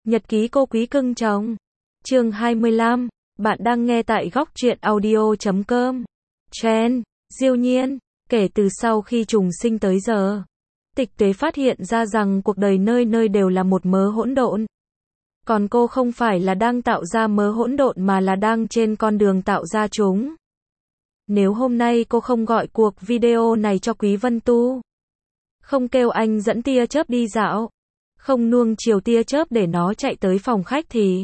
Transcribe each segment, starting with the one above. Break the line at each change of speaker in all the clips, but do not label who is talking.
Nhật ký cô quý cưng chồng. Chương 25. Bạn đang nghe tại góc truyện audio.com. Trend. Diêu Nhiên. Kể từ sau khi trùng sinh tới giờ, Tịch Tuế phát hiện ra rằng cuộc đời nơi nơi đều là một mớ hỗn độn. Còn cô không phải là đang tạo ra mớ hỗn độn mà là đang trên con đường tạo ra chúng. Nếu hôm nay cô không gọi cuộc video này cho Quý Vân Tu, không kêu anh dẫn tia chớp đi dạo, không nuông chiều tia chớp để nó chạy tới phòng khách thì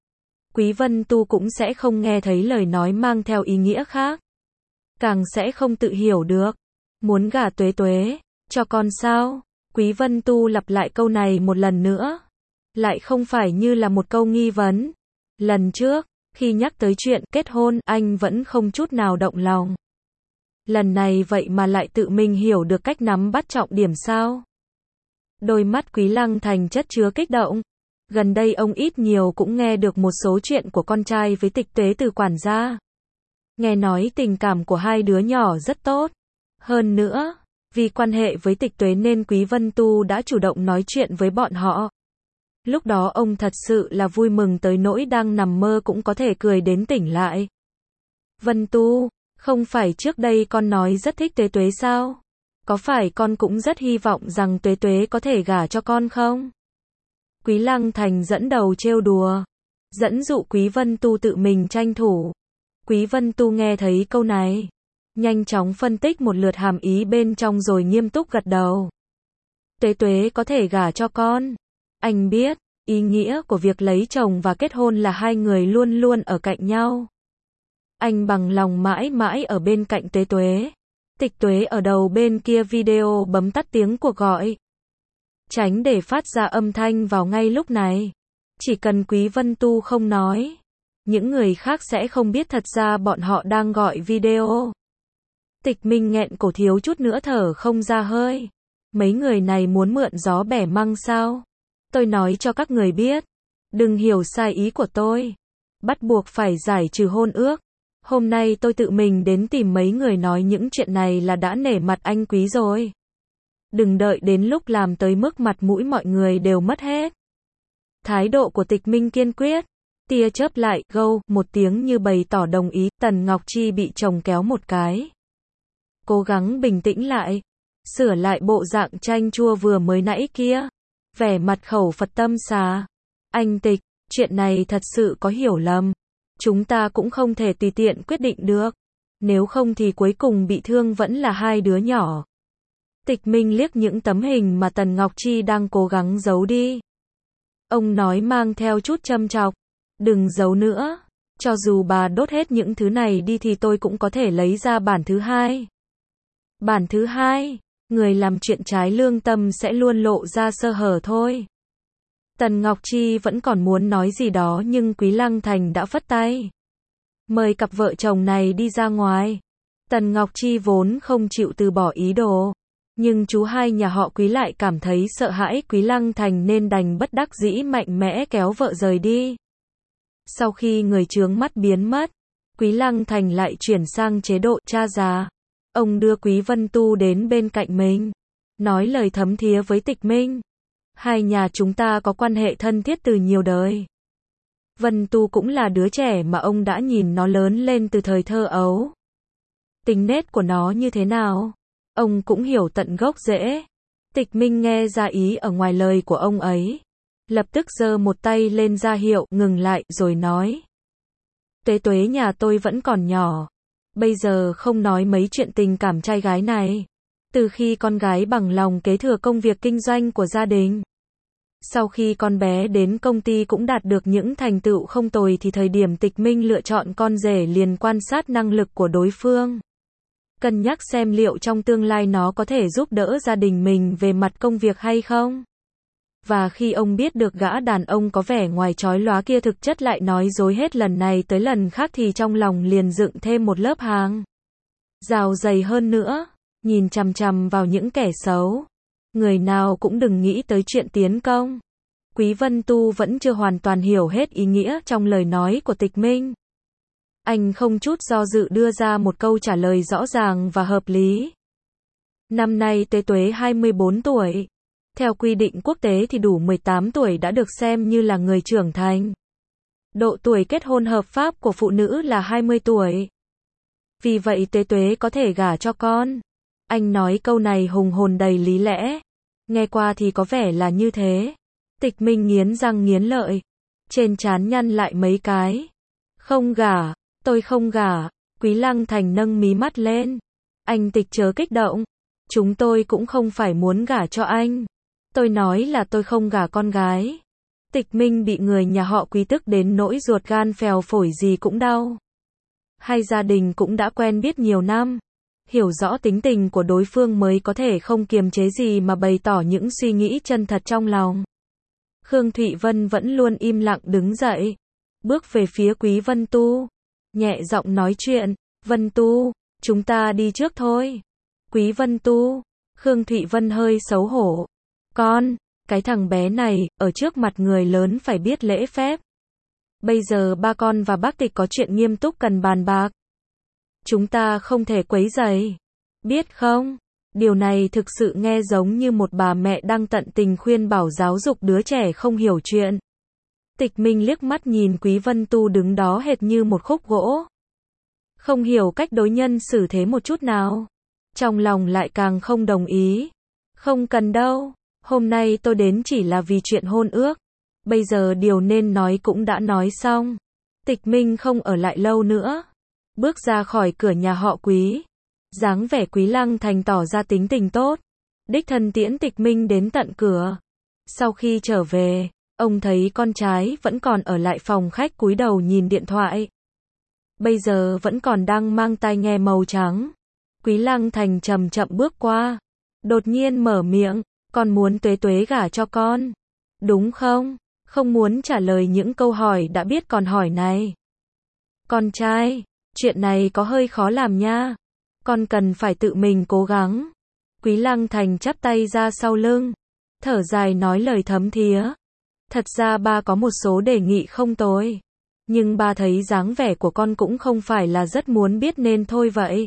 Quý Vân Tu cũng sẽ không nghe thấy lời nói mang theo ý nghĩa khác. Càng sẽ không tự hiểu được. Muốn gả Tuế Tuế cho con sao? Quý Vân Tu lặp lại câu này một lần nữa. Lại không phải như là một câu nghi vấn. Lần trước, khi nhắc tới chuyện kết hôn, anh vẫn không chút nào động lòng. Lần này vậy mà lại tự mình hiểu được cách nắm bắt trọng điểm sao? Đôi mắt Quý Lăng Thành chất chứa kích động. Gần đây ông ít nhiều cũng nghe được một số chuyện của con trai với Tịch Tuế từ quản gia. Nghe nói tình cảm của hai đứa nhỏ rất tốt. Hơn nữa, vì quan hệ với Tịch Tuế nên Quý Vân Tu đã chủ động nói chuyện với bọn họ. Lúc đó ông thật sự là vui mừng tới nỗi đang nằm mơ cũng có thể cười đến tỉnh lại. Vân Tu, không phải trước đây con nói rất thích Tuế Tuế sao? Có phải con cũng rất hy vọng rằng Tuế Tuế có thể gả cho con không? Quý Lăng Thành dẫn đầu trêu đùa, dẫn dụ Quý Vân Tu tự mình tranh thủ. Quý Vân Tu nghe thấy câu này, nhanh chóng phân tích một lượt hàm ý bên trong rồi nghiêm túc gật đầu. Tuế Tuế có thể gả cho con. Anh biết, ý nghĩa của việc lấy chồng và kết hôn là hai người luôn luôn ở cạnh nhau. Anh bằng lòng mãi mãi ở bên cạnh Tuế Tuế. Tịch Tuế ở đầu bên kia video bấm tắt tiếng cuộc gọi, tránh để phát ra âm thanh vào ngay lúc này. Chỉ cần Quý Vân Tu không nói, những người khác sẽ không biết thật ra bọn họ đang gọi video. Tịch Minh nghẹn cổ thiếu chút nữa thở không ra hơi. Mấy người này muốn mượn gió bẻ măng sao? Tôi nói cho các người biết, đừng hiểu sai ý của tôi. Bắt buộc phải giải trừ hôn ước. Hôm nay tôi tự mình đến tìm mấy người nói những chuyện này là đã nể mặt anh Quý rồi. Đừng đợi đến lúc làm tới mức mặt mũi mọi người đều mất hết. Thái độ của Tịch Minh kiên quyết. Tia chớp lại, gâu, một tiếng như bày tỏ đồng ý. Tần Ngọc Chi bị chồng kéo một cái. Cố gắng bình tĩnh lại. Sửa lại bộ dạng chanh chua vừa mới nãy kia. Vẻ mặt khẩu Phật tâm xà. Anh Tịch, chuyện này thật sự có hiểu lầm. Chúng ta cũng không thể tùy tiện quyết định được. Nếu không thì cuối cùng bị thương vẫn là hai đứa nhỏ. Tịch Minh liếc những tấm hình mà Tần Ngọc Chi đang cố gắng giấu đi. Ông nói mang theo chút châm chọc. Đừng giấu nữa. Cho dù bà đốt hết những thứ này đi thì tôi cũng có thể lấy ra bản thứ hai. Bản thứ hai, người làm chuyện trái lương tâm sẽ luôn lộ ra sơ hở thôi. Tần Ngọc Chi vẫn còn muốn nói gì đó nhưng Quý Lăng Thành đã phất tay. Mời cặp vợ chồng này đi ra ngoài. Tần Ngọc Chi vốn không chịu từ bỏ ý đồ. Nhưng chú hai nhà họ Quý lại cảm thấy sợ hãi Quý Lăng Thành nên đành bất đắc dĩ mạnh mẽ kéo vợ rời đi. Sau khi người chướng mắt biến mất, Quý Lăng Thành lại chuyển sang chế độ cha già. Ông đưa Quý Vân Tu đến bên cạnh mình, nói lời thấm thía với Tịch Minh. Hai nhà chúng ta có quan hệ thân thiết từ nhiều đời. Vân Tu cũng là đứa trẻ mà ông đã nhìn nó lớn lên từ thời thơ ấu. Tính nết của nó như thế nào, ông cũng hiểu tận gốc rễ. Tịch Minh nghe ra ý ở ngoài lời của ông ấy. Lập tức giơ một tay lên ra hiệu ngừng lại rồi nói. Tuế Tuế nhà tôi vẫn còn nhỏ. Bây giờ không nói mấy chuyện tình cảm trai gái này. Từ khi con gái bằng lòng kế thừa công việc kinh doanh của gia đình. Sau khi con bé đến công ty cũng đạt được những thành tựu không tồi thì thời điểm Tịch Minh lựa chọn con rể liền quan sát năng lực của đối phương. Cân nhắc xem liệu trong tương lai nó có thể giúp đỡ gia đình mình về mặt công việc hay không. Và khi ông biết được gã đàn ông có vẻ ngoài chói lóa kia thực chất lại nói dối hết lần này tới lần khác thì trong lòng liền dựng thêm một lớp hàng rào dày hơn nữa, nhìn chằm chằm vào những kẻ xấu. Người nào cũng đừng nghĩ tới chuyện tiến công. Quý Vân Tu vẫn chưa hoàn toàn hiểu hết ý nghĩa trong lời nói của Tịch Minh. Anh không chút do dự đưa ra một câu trả lời rõ ràng và hợp lý. Năm nay Tuế Tuế 24 tuổi. Theo quy định quốc tế thì đủ 18 tuổi đã được xem như là người trưởng thành. Độ tuổi kết hôn hợp pháp của phụ nữ là 20 tuổi. Vì vậy Tuế Tuế có thể gả cho con. Anh nói câu này hùng hồn đầy lý lẽ. Nghe qua thì có vẻ là như thế. Tịch Minh nghiến răng nghiến lợi. Trên trán nhăn lại mấy cái. Không gả, tôi không gả. Quý Lăng Thành nâng mí mắt lên. Anh Tịch chớ kích động. Chúng tôi cũng không phải muốn gả cho anh. Tôi nói là tôi không gả con gái. Tịch Minh bị người nhà họ Quý tức đến nỗi ruột gan phèo phổi gì cũng đau. Hai gia đình cũng đã quen biết nhiều năm. Hiểu rõ tính tình của đối phương mới có thể không kiềm chế gì mà bày tỏ những suy nghĩ chân thật trong lòng. Khương Thụy Vân vẫn luôn im lặng đứng dậy. Bước về phía Quý Vân Tu. Nhẹ giọng nói chuyện. Vân Tu, chúng ta đi trước thôi. Quý Vân Tu. Khương Thụy Vân hơi xấu hổ. Con, cái thằng bé này, ở trước mặt người lớn phải biết lễ phép. Bây giờ ba con và bác Tịch có chuyện nghiêm túc cần bàn bạc. Chúng ta không thể quấy rầy. Biết không? Điều này thực sự nghe giống như một bà mẹ đang tận tình khuyên bảo giáo dục đứa trẻ không hiểu chuyện. Tịch Minh liếc mắt nhìn Quý Vân Tu đứng đó hệt như một khúc gỗ. Không hiểu cách đối nhân xử thế một chút nào. Trong lòng lại càng không đồng ý. Không cần đâu. Hôm nay tôi đến chỉ là vì chuyện hôn ước. Bây giờ điều nên nói cũng đã nói xong. Tịch Minh không ở lại lâu nữa. Bước ra khỏi cửa nhà họ Quý. Dáng vẻ Quý Lăng Thành tỏ ra tính tình tốt. Đích thân tiễn Tịch Minh đến tận cửa. Sau khi trở về, ông thấy con trai vẫn còn ở lại phòng khách cúi đầu nhìn điện thoại. Bây giờ vẫn còn đang mang tai nghe màu trắng. Quý Lăng Thành chậm chậm bước qua. Đột nhiên mở miệng. Con muốn Tuế Tuế gả cho con. Đúng không? Không muốn trả lời những câu hỏi đã biết còn hỏi này. Con trai, chuyện này có hơi khó làm nha. Con cần phải tự mình cố gắng. Quý Lăng Thành chắp tay ra sau lưng. Thở dài nói lời thấm thía. Thật ra ba có một số đề nghị không tồi. Nhưng ba thấy dáng vẻ của con cũng không phải là rất muốn biết nên thôi vậy.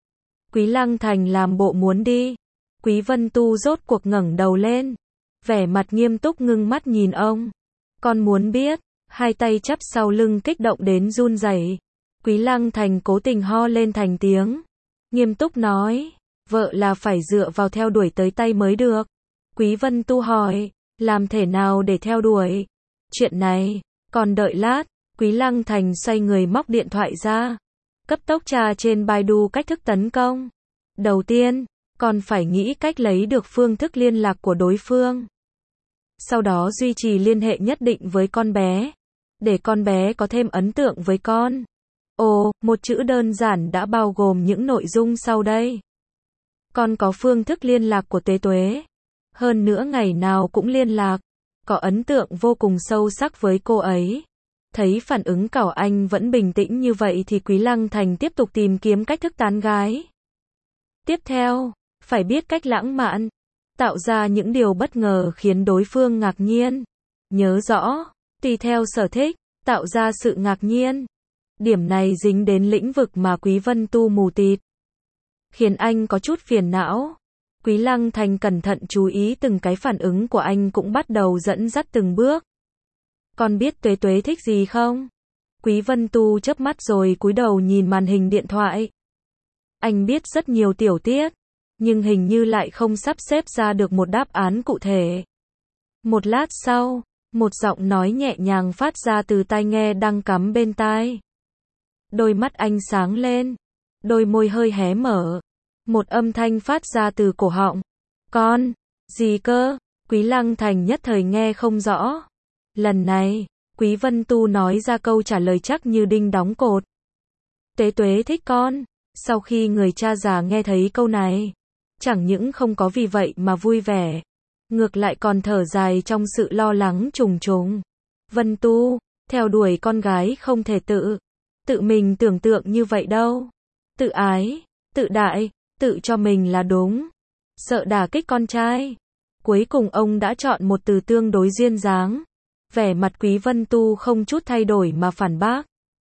Quý Lăng Thành làm bộ muốn đi. Quý Vân Tu rốt cuộc ngẩng đầu lên. Vẻ mặt nghiêm túc ngưng mắt nhìn ông. Con muốn biết. Hai tay chắp sau lưng kích động đến run rẩy. Quý Lăng Thành cố tình ho lên thành tiếng. Nghiêm túc nói. Vợ là phải dựa vào theo đuổi tới tay mới được. Quý Vân Tu hỏi. Làm thế nào để theo đuổi? Chuyện này. Còn đợi lát. Quý Lăng Thành xoay người móc điện thoại ra. Cấp tốc tra trên Baidu cách thức tấn công. Đầu tiên. Còn phải nghĩ cách lấy được phương thức liên lạc của đối phương. Sau đó duy trì liên hệ nhất định với con bé. Để con bé có thêm ấn tượng với con. Ồ, một chữ đơn giản đã bao gồm những nội dung sau đây. Con có phương thức liên lạc của Tuế Tuế. Hơn nữa ngày nào cũng liên lạc. Có ấn tượng vô cùng sâu sắc với cô ấy. Thấy phản ứng của anh vẫn bình tĩnh như vậy thì Quý Lăng Thành tiếp tục tìm kiếm cách thức tán gái. Tiếp theo, phải biết cách lãng mạn. Tạo ra những điều bất ngờ khiến đối phương ngạc nhiên. Nhớ rõ, tùy theo sở thích, tạo ra sự ngạc nhiên. Điểm này dính đến lĩnh vực mà Quý Vân Tu mù tịt. Khiến anh có chút phiền não. Quý Lăng Thành cẩn thận chú ý từng cái phản ứng của anh cũng bắt đầu dẫn dắt từng bước. Con biết Tuế Tuế thích gì không? Quý Vân Tu chớp mắt rồi cúi đầu nhìn màn hình điện thoại. Anh biết rất nhiều tiểu tiết. Nhưng hình như lại không sắp xếp ra được một đáp án cụ thể. Một lát sau, một giọng nói nhẹ nhàng phát ra từ tai nghe đang cắm bên tai. Đôi mắt anh sáng lên. Đôi môi hơi hé mở. Một âm thanh phát ra từ cổ họng. Con, gì cơ? Quý Lăng Thành nhất thời nghe không rõ. Lần này, Quý Vân Tu nói ra câu trả lời chắc như đinh đóng cột. Tuế Tuế thích con. Sau khi người cha già nghe thấy câu này, chẳng những không có vì vậy mà vui vẻ, ngược lại còn thở dài trong sự lo lắng trùng trùng. Vân Tu, theo đuổi con gái không thể tự mình tưởng tượng như vậy đâu. Tự ái, tự đại, tự cho mình là đúng. Sợ đả kích con trai. Cuối cùng ông đã chọn một từ tương đối duyên dáng. Vẻ mặt Quý Vân Tu không chút thay đổi mà phản bác.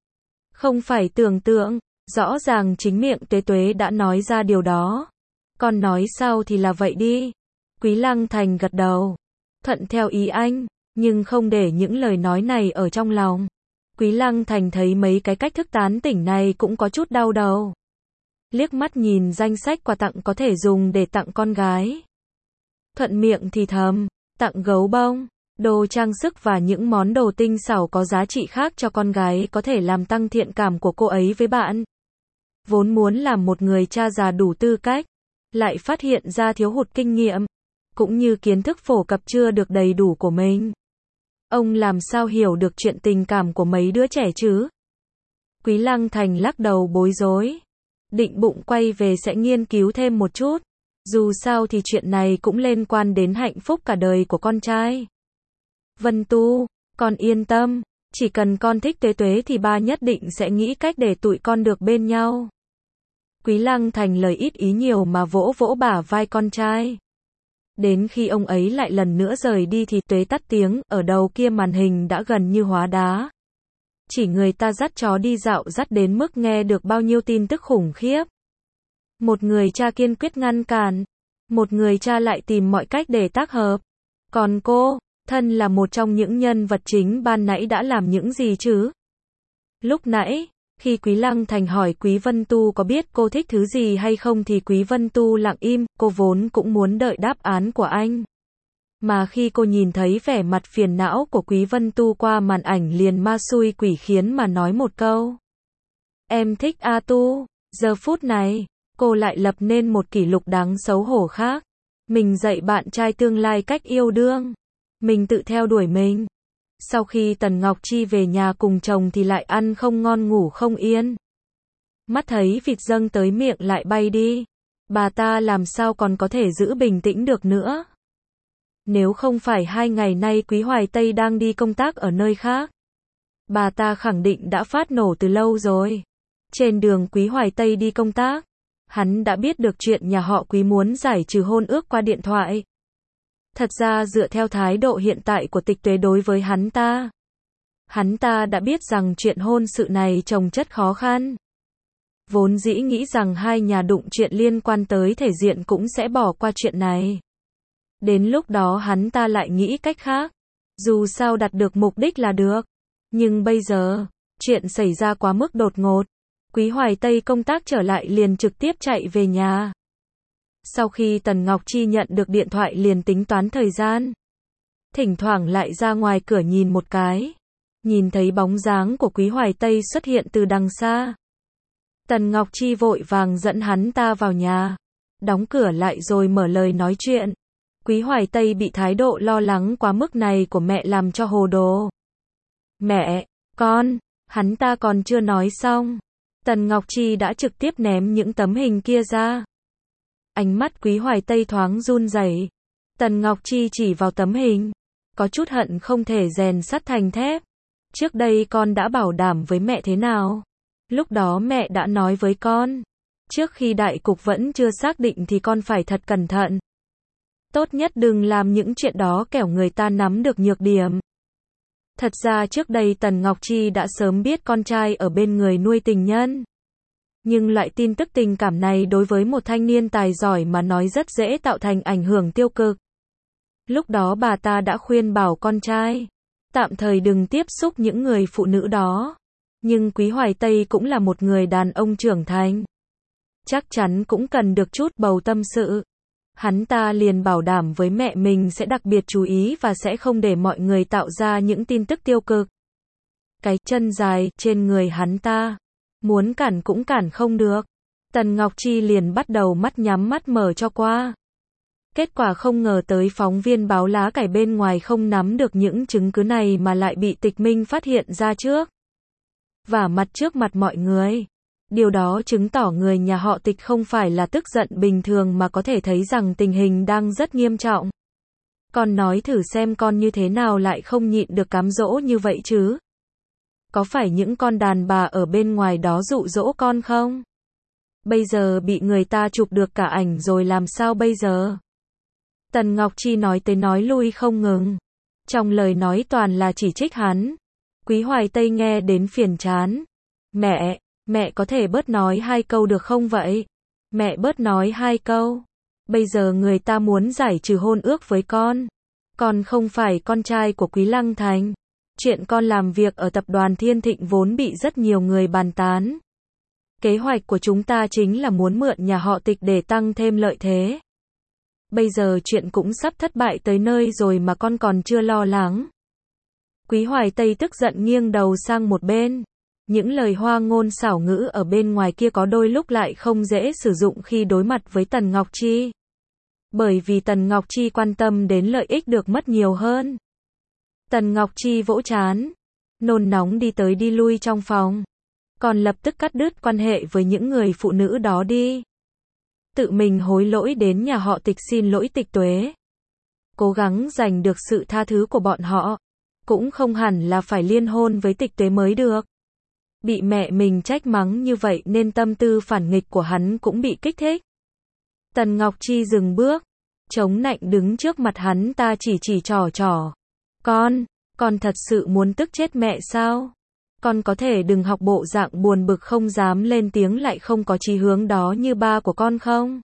Không phải tưởng tượng, rõ ràng chính miệng Tuế Tuế đã nói ra điều đó. Con nói sao thì là vậy đi. Quý Lăng Thành gật đầu, thuận theo ý anh, nhưng không để những lời nói này ở trong lòng. Quý Lăng Thành thấy mấy cái cách thức tán tỉnh này cũng có chút đau đầu. Liếc mắt nhìn danh sách quà tặng có thể dùng để tặng con gái. Thuận miệng thì thầm, tặng gấu bông, đồ trang sức và những món đồ tinh xảo có giá trị khác cho con gái có thể làm tăng thiện cảm của cô ấy với bạn. Vốn muốn làm một người cha già đủ tư cách, lại phát hiện ra thiếu hụt kinh nghiệm, cũng như kiến thức phổ cập chưa được đầy đủ của mình. Ông làm sao hiểu được chuyện tình cảm của mấy đứa trẻ chứ? Quý Lăng Thành lắc đầu bối rối. Định bụng quay về sẽ nghiên cứu thêm một chút. Dù sao thì chuyện này cũng liên quan đến hạnh phúc cả đời của con trai. Vân Tu, con yên tâm, chỉ cần con thích Tuế Tuế thì ba nhất định sẽ nghĩ cách để tụi con được bên nhau. Quý Lăng Thành lời ít ý nhiều mà vỗ vỗ bả vai con trai. Đến khi ông ấy lại lần nữa rời đi thì Tuế tắt tiếng, ở đầu kia màn hình đã gần như hóa đá. Chỉ người ta dắt chó đi dạo dắt đến mức nghe được bao nhiêu tin tức khủng khiếp. Một người cha kiên quyết ngăn cản, một người cha lại tìm mọi cách để tác hợp. Còn cô, thân là một trong những nhân vật chính ban nãy đã làm những gì chứ? Lúc nãy, khi Quý Lăng Thành hỏi Quý Vân Tu có biết cô thích thứ gì hay không thì Quý Vân Tu lặng im, cô vốn cũng muốn đợi đáp án của anh. Mà khi cô nhìn thấy vẻ mặt phiền não của Quý Vân Tu qua màn ảnh liền ma xui quỷ khiến mà nói một câu. Em thích A Tu. Giờ phút này, cô lại lập nên một kỷ lục đáng xấu hổ khác. Mình dạy bạn trai tương lai cách yêu đương. Mình tự theo đuổi mình. Sau khi Tần Ngọc Chi về nhà cùng chồng thì lại ăn không ngon ngủ không yên. Mắt thấy vịt dâng tới miệng lại bay đi. Bà ta làm sao còn có thể giữ bình tĩnh được nữa. Nếu không phải 2 ngày nay Quý Hoài Tây đang đi công tác ở nơi khác, bà ta khẳng định đã phát nổ từ lâu rồi. Trên đường Quý Hoài Tây đi công tác, hắn đã biết được chuyện nhà họ Quý muốn giải trừ hôn ước qua điện thoại. Thật ra dựa theo thái độ hiện tại của Tịch Tuế đối với hắn ta đã biết rằng chuyện hôn sự này chồng chất khó khăn. Vốn dĩ nghĩ rằng hai nhà đụng chuyện liên quan tới thể diện cũng sẽ bỏ qua chuyện này. Đến lúc đó hắn ta lại nghĩ cách khác. Dù sao đạt được mục đích là được. Nhưng bây giờ, chuyện xảy ra quá mức đột ngột. Quý Hoài Tây công tác trở lại liền trực tiếp chạy về nhà. Sau khi Tần Ngọc Chi nhận được điện thoại liền tính toán thời gian. Thỉnh thoảng lại ra ngoài cửa nhìn một cái. Nhìn thấy bóng dáng của Quý Hoài Tây xuất hiện từ đằng xa. Tần Ngọc Chi vội vàng dẫn hắn ta vào nhà. Đóng cửa lại rồi mở lời nói chuyện. Quý Hoài Tây bị thái độ lo lắng quá mức này của mẹ làm cho hồ đồ. Mẹ, con, hắn ta còn chưa nói xong. Tần Ngọc Chi đã trực tiếp ném những tấm hình kia ra. Ánh mắt Quý Hoài Tây thoáng run rẩy. Tần Ngọc Chi chỉ vào tấm hình. Có chút hận không thể rèn sắt thành thép. Trước đây con đã bảo đảm với mẹ thế nào? Lúc đó mẹ đã nói với con. Trước khi đại cục vẫn chưa xác định thì con phải thật cẩn thận. Tốt nhất đừng làm những chuyện đó kẻo người ta nắm được nhược điểm. Thật ra trước đây Tần Ngọc Chi đã sớm biết con trai ở bên người nuôi tình nhân. Nhưng loại tin tức tình cảm này đối với một thanh niên tài giỏi mà nói rất dễ tạo thành ảnh hưởng tiêu cực. Lúc đó bà ta đã khuyên bảo con trai, tạm thời đừng tiếp xúc những người phụ nữ đó. Nhưng Quý Hoài Tây cũng là một người đàn ông trưởng thành. Chắc chắn cũng cần được chút bầu tâm sự. Hắn ta liền bảo đảm với mẹ mình sẽ đặc biệt chú ý và sẽ không để mọi người tạo ra những tin tức tiêu cực. Cái chân dài trên người hắn ta, muốn cản cũng cản không được. Tần Ngọc Chi liền bắt đầu mắt nhắm mắt mở cho qua. Kết quả không ngờ tới phóng viên báo lá cải bên ngoài không nắm được những chứng cứ này mà lại bị Tịch Minh phát hiện ra trước. Vả mặt trước mặt mọi người. Điều đó chứng tỏ người nhà họ Tịch không phải là tức giận bình thường mà có thể thấy rằng tình hình đang rất nghiêm trọng. Con nói thử xem con như thế nào lại không nhịn được cám dỗ như vậy chứ? Có phải những con đàn bà ở bên ngoài đó dụ dỗ con không? Bây giờ bị người ta chụp được cả ảnh rồi làm sao bây giờ? Tần Ngọc Chi nói tới nói lui không ngừng. Trong lời nói toàn là chỉ trích hắn. Quý Hoài Tây nghe đến phiền chán. Mẹ có thể bớt nói 2 câu được không vậy? Mẹ bớt nói 2 câu. Bây giờ người ta muốn giải trừ hôn ước với con. Con không phải con trai của Quý Lăng Thành. Chuyện con làm việc ở tập đoàn Thiên Thịnh vốn bị rất nhiều người bàn tán. Kế hoạch của chúng ta chính là muốn mượn nhà họ Tịch để tăng thêm lợi thế. Bây giờ chuyện cũng sắp thất bại tới nơi rồi mà con còn chưa lo lắng. Quý Hoài Tây tức giận nghiêng đầu sang một bên. Những lời hoa ngôn xảo ngữ ở bên ngoài kia có đôi lúc lại không dễ sử dụng khi đối mặt với Tần Ngọc Chi. Bởi vì Tần Ngọc Chi quan tâm đến lợi ích được mất nhiều hơn. Tần Ngọc Chi vỗ trán, nôn nóng đi tới đi lui trong phòng. Còn lập tức cắt đứt quan hệ với những người phụ nữ đó đi. Tự mình hối lỗi đến nhà họ Tịch xin lỗi Tịch Tuế. Cố gắng giành được sự tha thứ của bọn họ. Cũng không hẳn là phải liên hôn với Tịch Tuế mới được. Bị mẹ mình trách mắng như vậy nên tâm tư phản nghịch của hắn cũng bị kích thích. Tần Ngọc Chi dừng bước, chống nạnh đứng trước mặt hắn ta chỉ trỏ. Con thật sự muốn tức chết mẹ sao? Con có thể đừng học bộ dạng buồn bực không dám lên tiếng lại không có chí hướng đó như ba của con không?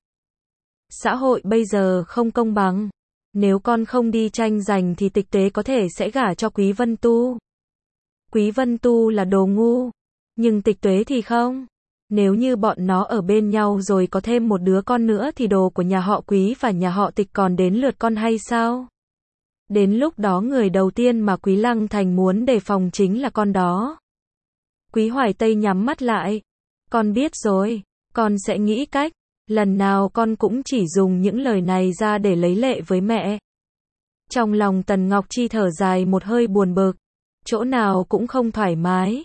Xã hội bây giờ không công bằng. Nếu con không đi tranh giành thì Tịch Tuế có thể sẽ gả cho Quý Vân Tu. Quý Vân Tu là đồ ngu. Nhưng Tịch Tuế thì không. Nếu như bọn nó ở bên nhau rồi có thêm một đứa con nữa thì đồ của nhà họ Quý và nhà họ Tịch còn đến lượt con hay sao? Đến lúc đó người đầu tiên mà Quý Lăng Thành muốn đề phòng chính là con đó. Quý Hoài Tây nhắm mắt lại. Con biết rồi, con sẽ nghĩ cách. Lần nào con cũng chỉ dùng những lời này ra để lấy lệ với mẹ. Trong lòng Tần Ngọc Chi thở dài một hơi buồn bực. Chỗ nào cũng không thoải mái.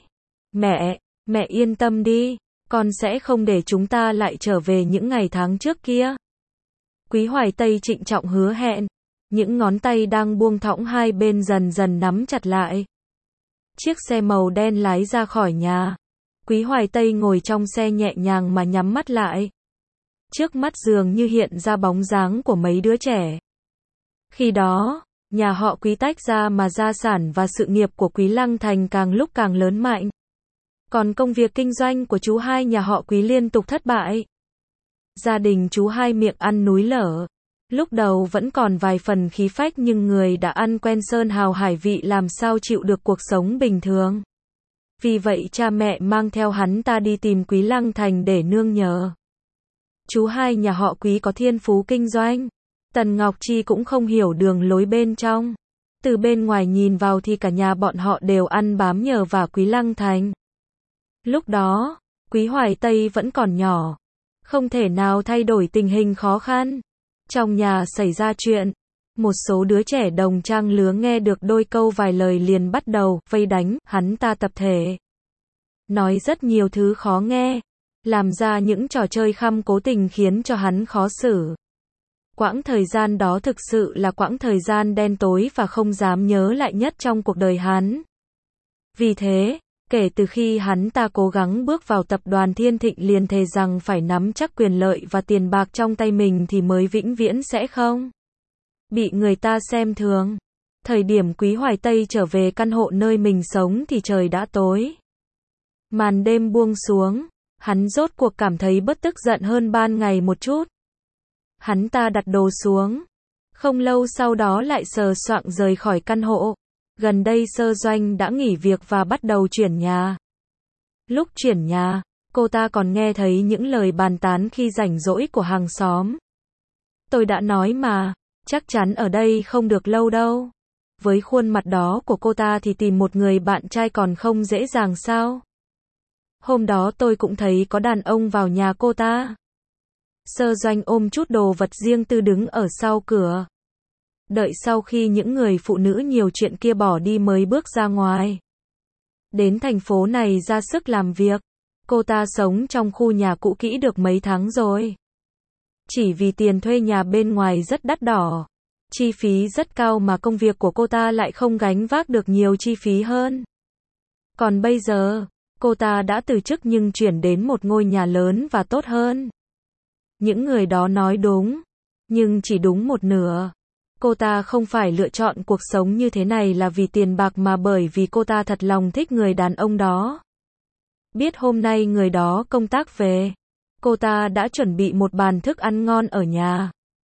Mẹ yên tâm đi. Con sẽ không để chúng ta lại trở về những ngày tháng trước kia. Quý Hoài Tây trịnh trọng hứa hẹn. Những ngón tay đang buông thõng hai bên dần dần nắm chặt lại. Chiếc xe màu đen lái ra khỏi nhà. Quý Hoài Tây ngồi trong xe nhẹ nhàng mà nhắm mắt lại. Trước mắt dường như hiện ra bóng dáng của mấy đứa trẻ. Khi đó, nhà họ Quý tách ra mà gia sản và sự nghiệp của Quý Lăng Thành càng lúc càng lớn mạnh. Còn công việc kinh doanh của chú hai nhà họ Quý liên tục thất bại. Gia đình chú hai miệng ăn núi lở. Lúc đầu vẫn còn vài phần khí phách nhưng người đã ăn quen sơn hào hải vị làm sao chịu được cuộc sống bình thường. Vì vậy cha mẹ mang theo hắn ta đi tìm Quý Lăng Thành để nương nhờ. Chú hai nhà họ Quý có thiên phú kinh doanh. Tần Ngọc Chi cũng không hiểu đường lối bên trong. Từ bên ngoài nhìn vào thì cả nhà bọn họ đều ăn bám nhờ vào Quý Lăng Thành. Lúc đó, Quý Hoài Tây vẫn còn nhỏ. Không thể nào thay đổi tình hình khó khăn. Trong nhà xảy ra chuyện. Một số đứa trẻ đồng trang lứa nghe được đôi câu vài lời liền bắt đầu vây đánh hắn ta tập thể. Nói rất nhiều thứ khó nghe. Làm ra những trò chơi khăm cố tình khiến cho hắn khó xử. Quãng thời gian đó thực sự là quãng thời gian đen tối và không dám nhớ lại nhất trong cuộc đời hắn. Vì thế, kể từ khi hắn ta cố gắng bước vào tập đoàn Thiên Thịnh liền thề rằng phải nắm chắc quyền lợi và tiền bạc trong tay mình thì mới vĩnh viễn sẽ không bị người ta xem thường. Thời điểm Quý Hoài Tây trở về căn hộ nơi mình sống thì trời đã tối. Màn đêm buông xuống, hắn rốt cuộc cảm thấy bớt tức giận hơn ban ngày một chút. Hắn ta đặt đồ xuống. Không lâu sau đó lại sờ soạng rời khỏi căn hộ. Gần đây Sơ Doanh đã nghỉ việc và bắt đầu chuyển nhà. Lúc chuyển nhà, cô ta còn nghe thấy những lời bàn tán khi rảnh rỗi của hàng xóm. Tôi đã nói mà, chắc chắn ở đây không được lâu đâu. Với khuôn mặt đó của cô ta thì tìm một người bạn trai còn không dễ dàng sao? Hôm đó tôi cũng thấy có đàn ông vào nhà cô ta. Sơ Doanh ôm chút đồ vật riêng tư đứng ở sau cửa. Đợi sau khi những người phụ nữ nhiều chuyện kia bỏ đi mới bước ra ngoài. Đến thành phố này ra sức làm việc. Cô ta sống trong khu nhà cũ kỹ được mấy tháng rồi. Chỉ vì tiền thuê nhà bên ngoài rất đắt đỏ. Chi phí rất cao mà công việc của cô ta lại không gánh vác được nhiều chi phí hơn. Còn bây giờ, cô ta đã từ chức nhưng chuyển đến một ngôi nhà lớn và tốt hơn. Những người đó nói đúng, nhưng chỉ đúng một nửa. Cô ta không phải lựa chọn cuộc sống như thế này là vì tiền bạc mà bởi vì cô ta thật lòng thích người đàn ông đó. Biết hôm nay người đó công tác về, cô ta đã chuẩn bị một bàn thức ăn ngon ở nhà.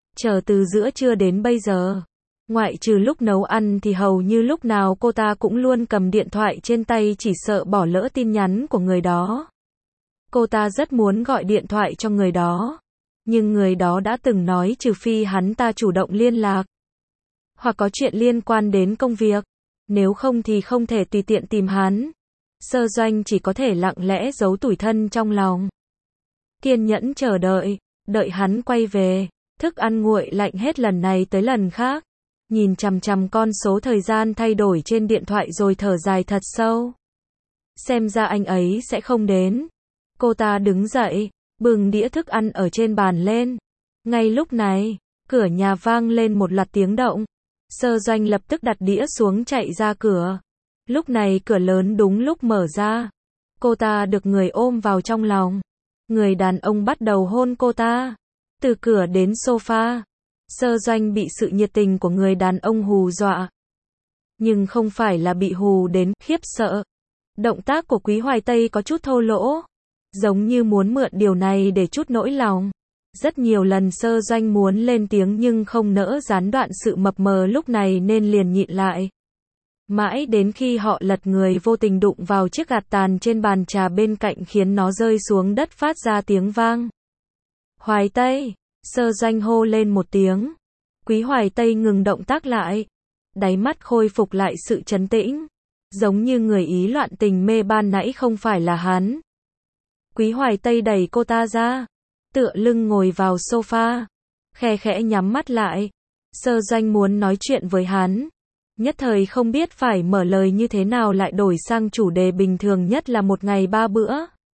Chờ từ giữa trưa đến bây giờ, ngoại trừ lúc nấu ăn thì hầu như lúc nào cô ta cũng luôn cầm điện thoại trên tay, chỉ sợ bỏ lỡ tin nhắn của người đó. Cô ta rất muốn gọi điện thoại cho người đó, nhưng người đó đã từng nói trừ phi hắn ta chủ động liên lạc, hoặc có chuyện liên quan đến công việc, nếu không thì không thể tùy tiện tìm hắn. Sơ Doanh chỉ có thể lặng lẽ giấu tủi thân trong lòng. Kiên nhẫn chờ đợi, đợi hắn quay về, thức ăn nguội lạnh hết lần này tới lần khác. Nhìn chằm chằm con số thời gian thay đổi trên điện thoại rồi thở dài thật sâu. Xem ra anh ấy sẽ không đến. Cô ta đứng dậy, bưng đĩa thức ăn ở trên bàn lên. Ngay lúc này, cửa nhà vang lên một loạt tiếng động. Sơ Doanh lập tức đặt đĩa xuống chạy ra cửa. Lúc này cửa lớn đúng lúc mở ra. Cô ta được người ôm vào trong lòng. Người đàn ông bắt đầu hôn cô ta. Từ cửa đến sofa. Sơ Doanh bị sự nhiệt tình của người đàn ông hù dọa. Nhưng không phải là bị hù đến khiếp sợ. Động tác của Quý Hoài Tây có chút thô lỗ. Giống như muốn mượn điều này để trút nỗi lòng. Rất nhiều lần Sơ Doanh muốn lên tiếng nhưng không nỡ gián đoạn sự mập mờ lúc này nên liền nhịn lại. Mãi đến khi họ lật người vô tình đụng vào chiếc gạt tàn trên bàn trà bên cạnh khiến nó rơi xuống đất phát ra tiếng vang. Hoài Tây, Sơ Doanh hô lên một tiếng. Quý Hoài Tây ngừng động tác lại. Đáy mắt khôi phục lại sự trấn tĩnh. Giống như người ý loạn tình mê ban nãy không phải là hắn. Quý Hoài Tây đẩy cô ta ra. Tựa lưng ngồi vào sofa. Khe khẽ nhắm mắt lại. Sơ Doanh muốn nói chuyện với hắn. Nhất thời không biết phải mở lời như thế nào lại đổi sang chủ đề bình thường nhất là một ngày 3 bữa.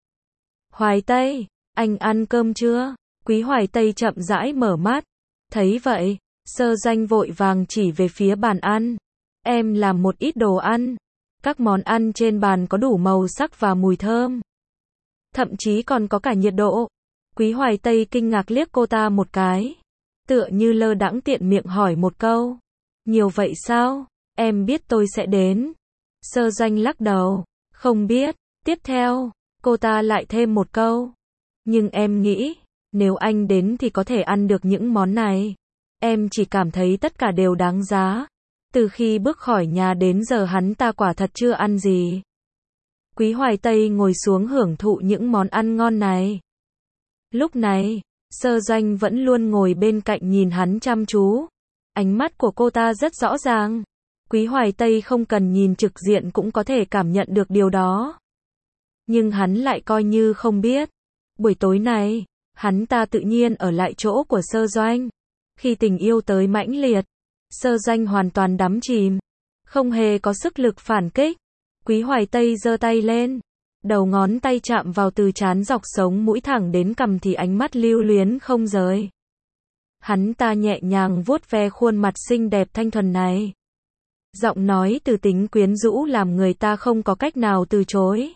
Hoài Tây, anh ăn cơm chưa? Quý Hoài Tây chậm rãi mở mắt. Thấy vậy, Sơ Doanh vội vàng chỉ về phía bàn ăn. Em làm một ít đồ ăn. Các món ăn trên bàn có đủ màu sắc và mùi thơm. Thậm chí còn có cả nhiệt độ. Quý Hoài Tây kinh ngạc liếc cô ta một cái. Tựa như lơ đãng tiện miệng hỏi một câu. Nhiều vậy sao? Em biết tôi sẽ đến. Sơ Doanh lắc đầu. Không biết. Tiếp theo, cô ta lại thêm một câu. Nhưng em nghĩ, nếu anh đến thì có thể ăn được những món này. Em chỉ cảm thấy tất cả đều đáng giá. Từ khi bước khỏi nhà đến giờ hắn ta quả thật chưa ăn gì. Quý Hoài Tây ngồi xuống hưởng thụ những món ăn ngon này. Lúc này, Sơ Doanh vẫn luôn ngồi bên cạnh nhìn hắn chăm chú. Ánh mắt của cô ta rất rõ ràng. Quý Hoài Tây không cần nhìn trực diện cũng có thể cảm nhận được điều đó. Nhưng hắn lại coi như không biết. Buổi tối này, hắn ta tự nhiên ở lại chỗ của Sơ Doanh. Khi tình yêu tới mãnh liệt, Sơ Doanh hoàn toàn đắm chìm. Không hề có sức lực phản kích. Quý Hoài Tây giơ tay lên. Đầu ngón tay chạm vào từ trán dọc sống mũi thẳng đến cằm thì ánh mắt lưu luyến không rời. Hắn ta nhẹ nhàng vuốt ve khuôn mặt xinh đẹp thanh thuần này. Giọng nói từ tính quyến rũ làm người ta không có cách nào từ chối.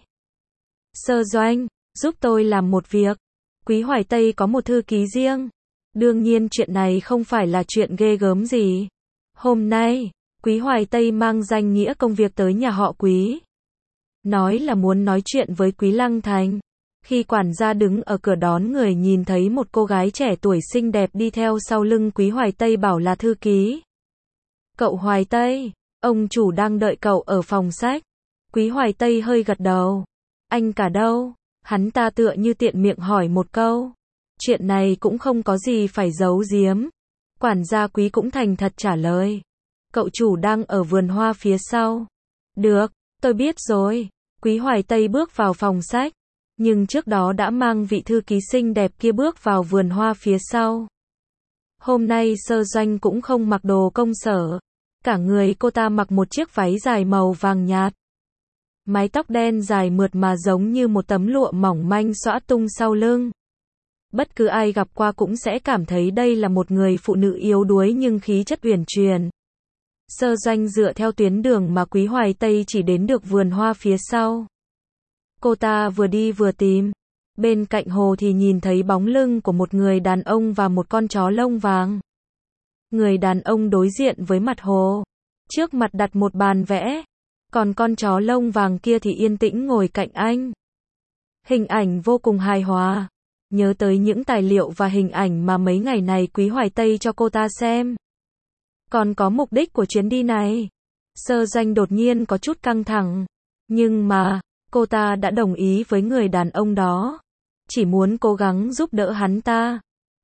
Sơ Doanh, giúp tôi làm một việc. Quý Hoài Tây có một thư ký riêng. Đương nhiên chuyện này không phải là chuyện ghê gớm gì. Hôm nay, Quý Hoài Tây mang danh nghĩa công việc tới nhà họ Quý. Nói là muốn nói chuyện với Quý Lăng Thành. Khi quản gia đứng ở cửa đón người nhìn thấy một cô gái trẻ tuổi xinh đẹp đi theo sau lưng Quý Hoài Tây bảo là thư ký. Cậu Hoài Tây, ông chủ đang đợi cậu ở phòng sách. Quý Hoài Tây hơi gật đầu. Anh cả đâu? Hắn ta tựa như tiện miệng hỏi một câu. Chuyện này cũng không có gì phải giấu giếm. Quản gia Quý cũng thành thật trả lời. Cậu chủ đang ở vườn hoa phía sau. Được, tôi biết rồi. Quý Hoài Tây bước vào phòng sách. Nhưng trước đó đã mang vị thư ký xinh đẹp kia bước vào vườn hoa phía sau. Hôm nay Sơ Doanh cũng không mặc đồ công sở. Cả người cô ta mặc một chiếc váy dài màu vàng nhạt. Mái tóc đen dài mượt mà giống như một tấm lụa mỏng manh xõa tung sau lưng. Bất cứ ai gặp qua cũng sẽ cảm thấy đây là một người phụ nữ yếu đuối nhưng khí chất uyển chuyển. Sơ Doanh dựa theo tuyến đường mà Quý Hoài Tây chỉ đến được vườn hoa phía sau. Cô ta vừa đi vừa tìm. Bên cạnh hồ thì nhìn thấy bóng lưng của một người đàn ông và một con chó lông vàng. Người đàn ông đối diện với mặt hồ. Trước mặt đặt một bàn vẽ. Còn con chó lông vàng kia thì yên tĩnh ngồi cạnh anh. Hình ảnh vô cùng hài hòa. nhớ tới những tài liệu và hình ảnh mà mấy ngày này Quý Hoài Tây cho cô ta xem. Còn có mục đích của chuyến đi này. Sơ Doanh đột nhiên có chút căng thẳng. Nhưng mà, cô ta đã đồng ý với người đàn ông đó. Chỉ muốn cố gắng giúp đỡ hắn ta.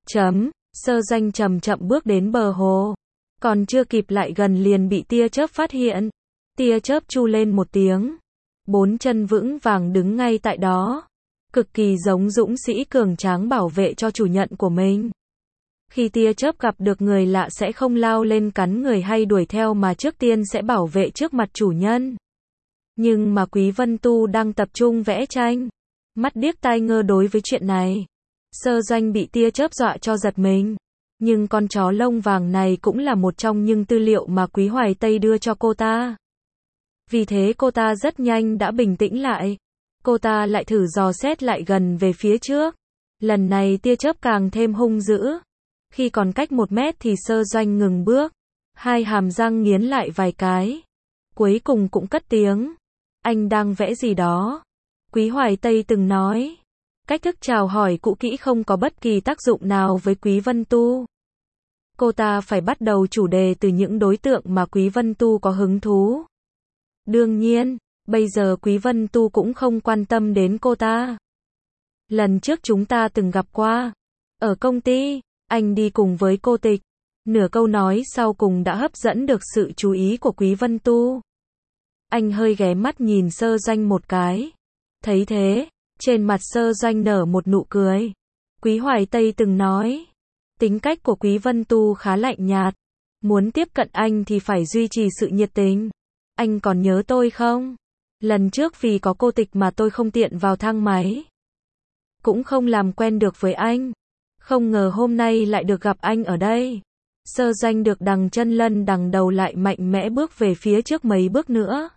Sơ Doanh chậm chậm bước đến bờ hồ. Còn chưa kịp lại gần liền bị tia chớp phát hiện. Tia chớp chu lên một tiếng. 4 chân vững vàng đứng ngay tại đó. Cực kỳ giống dũng sĩ cường tráng bảo vệ cho chủ nhân của mình. Khi tia chớp gặp được người lạ sẽ không lao lên cắn người hay đuổi theo mà trước tiên sẽ bảo vệ trước mặt chủ nhân. Nhưng mà Quý Vân Tu đang tập trung vẽ tranh. Mắt điếc tai ngơ đối với chuyện này. Sơ Doanh bị tia chớp dọa cho giật mình. Nhưng con chó lông vàng này cũng là một trong những tư liệu mà Quý Hoài Tây đưa cho cô ta. Vì thế cô ta rất nhanh đã bình tĩnh lại. Cô ta lại thử dò xét lại gần về phía trước. Lần này tia chớp càng thêm hung dữ. Khi còn cách 1 mét thì Sơ Doanh ngừng bước. Hai hàm răng nghiến lại vài cái. Cuối cùng cũng cất tiếng. Anh đang vẽ gì đó? Quý Hoài Tây từng nói. Cách thức chào hỏi cũ kỹ không có bất kỳ tác dụng nào với Quý Vân Tu. Cô ta phải bắt đầu chủ đề từ những đối tượng mà Quý Vân Tu có hứng thú. Đương nhiên, bây giờ Quý Vân Tu cũng không quan tâm đến cô ta. Lần trước chúng ta từng gặp qua. Ở công ty, anh đi cùng với cô Tịch. Nửa câu nói sau cùng đã hấp dẫn được sự chú ý của Quý Vân Tu. Anh hơi ghé mắt nhìn Sơ Doanh một cái. Thấy thế, trên mặt Sơ Doanh nở một nụ cười. Quý Hoài Tây từng nói, tính cách của Quý Vân Tu khá lạnh nhạt. Muốn tiếp cận anh thì phải duy trì sự nhiệt tình. Anh còn nhớ tôi không? Lần trước vì có cô Tịch mà tôi không tiện vào thang máy. Cũng không làm quen được với anh. Không ngờ hôm nay lại được gặp anh ở đây. Sơ Doanh được đằng chân lân đằng đầu lại mạnh mẽ bước về phía trước mấy bước nữa.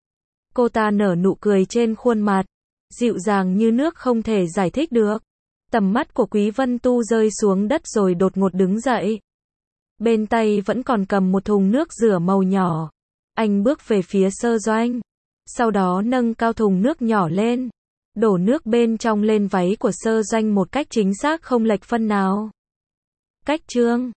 Cô ta nở nụ cười trên khuôn mặt. Dịu dàng như nước không thể giải thích được. Tầm mắt của Quý Vân Tu rơi xuống đất rồi đột ngột đứng dậy. Bên tay vẫn còn cầm một thùng nước rửa màu nhỏ. Anh bước về phía Sơ Doanh. Sau đó nâng cao thùng nước nhỏ lên. Đổ nước bên trong lên váy của Sơ Doanh một cách chính xác không lệch phân nào. Cách chương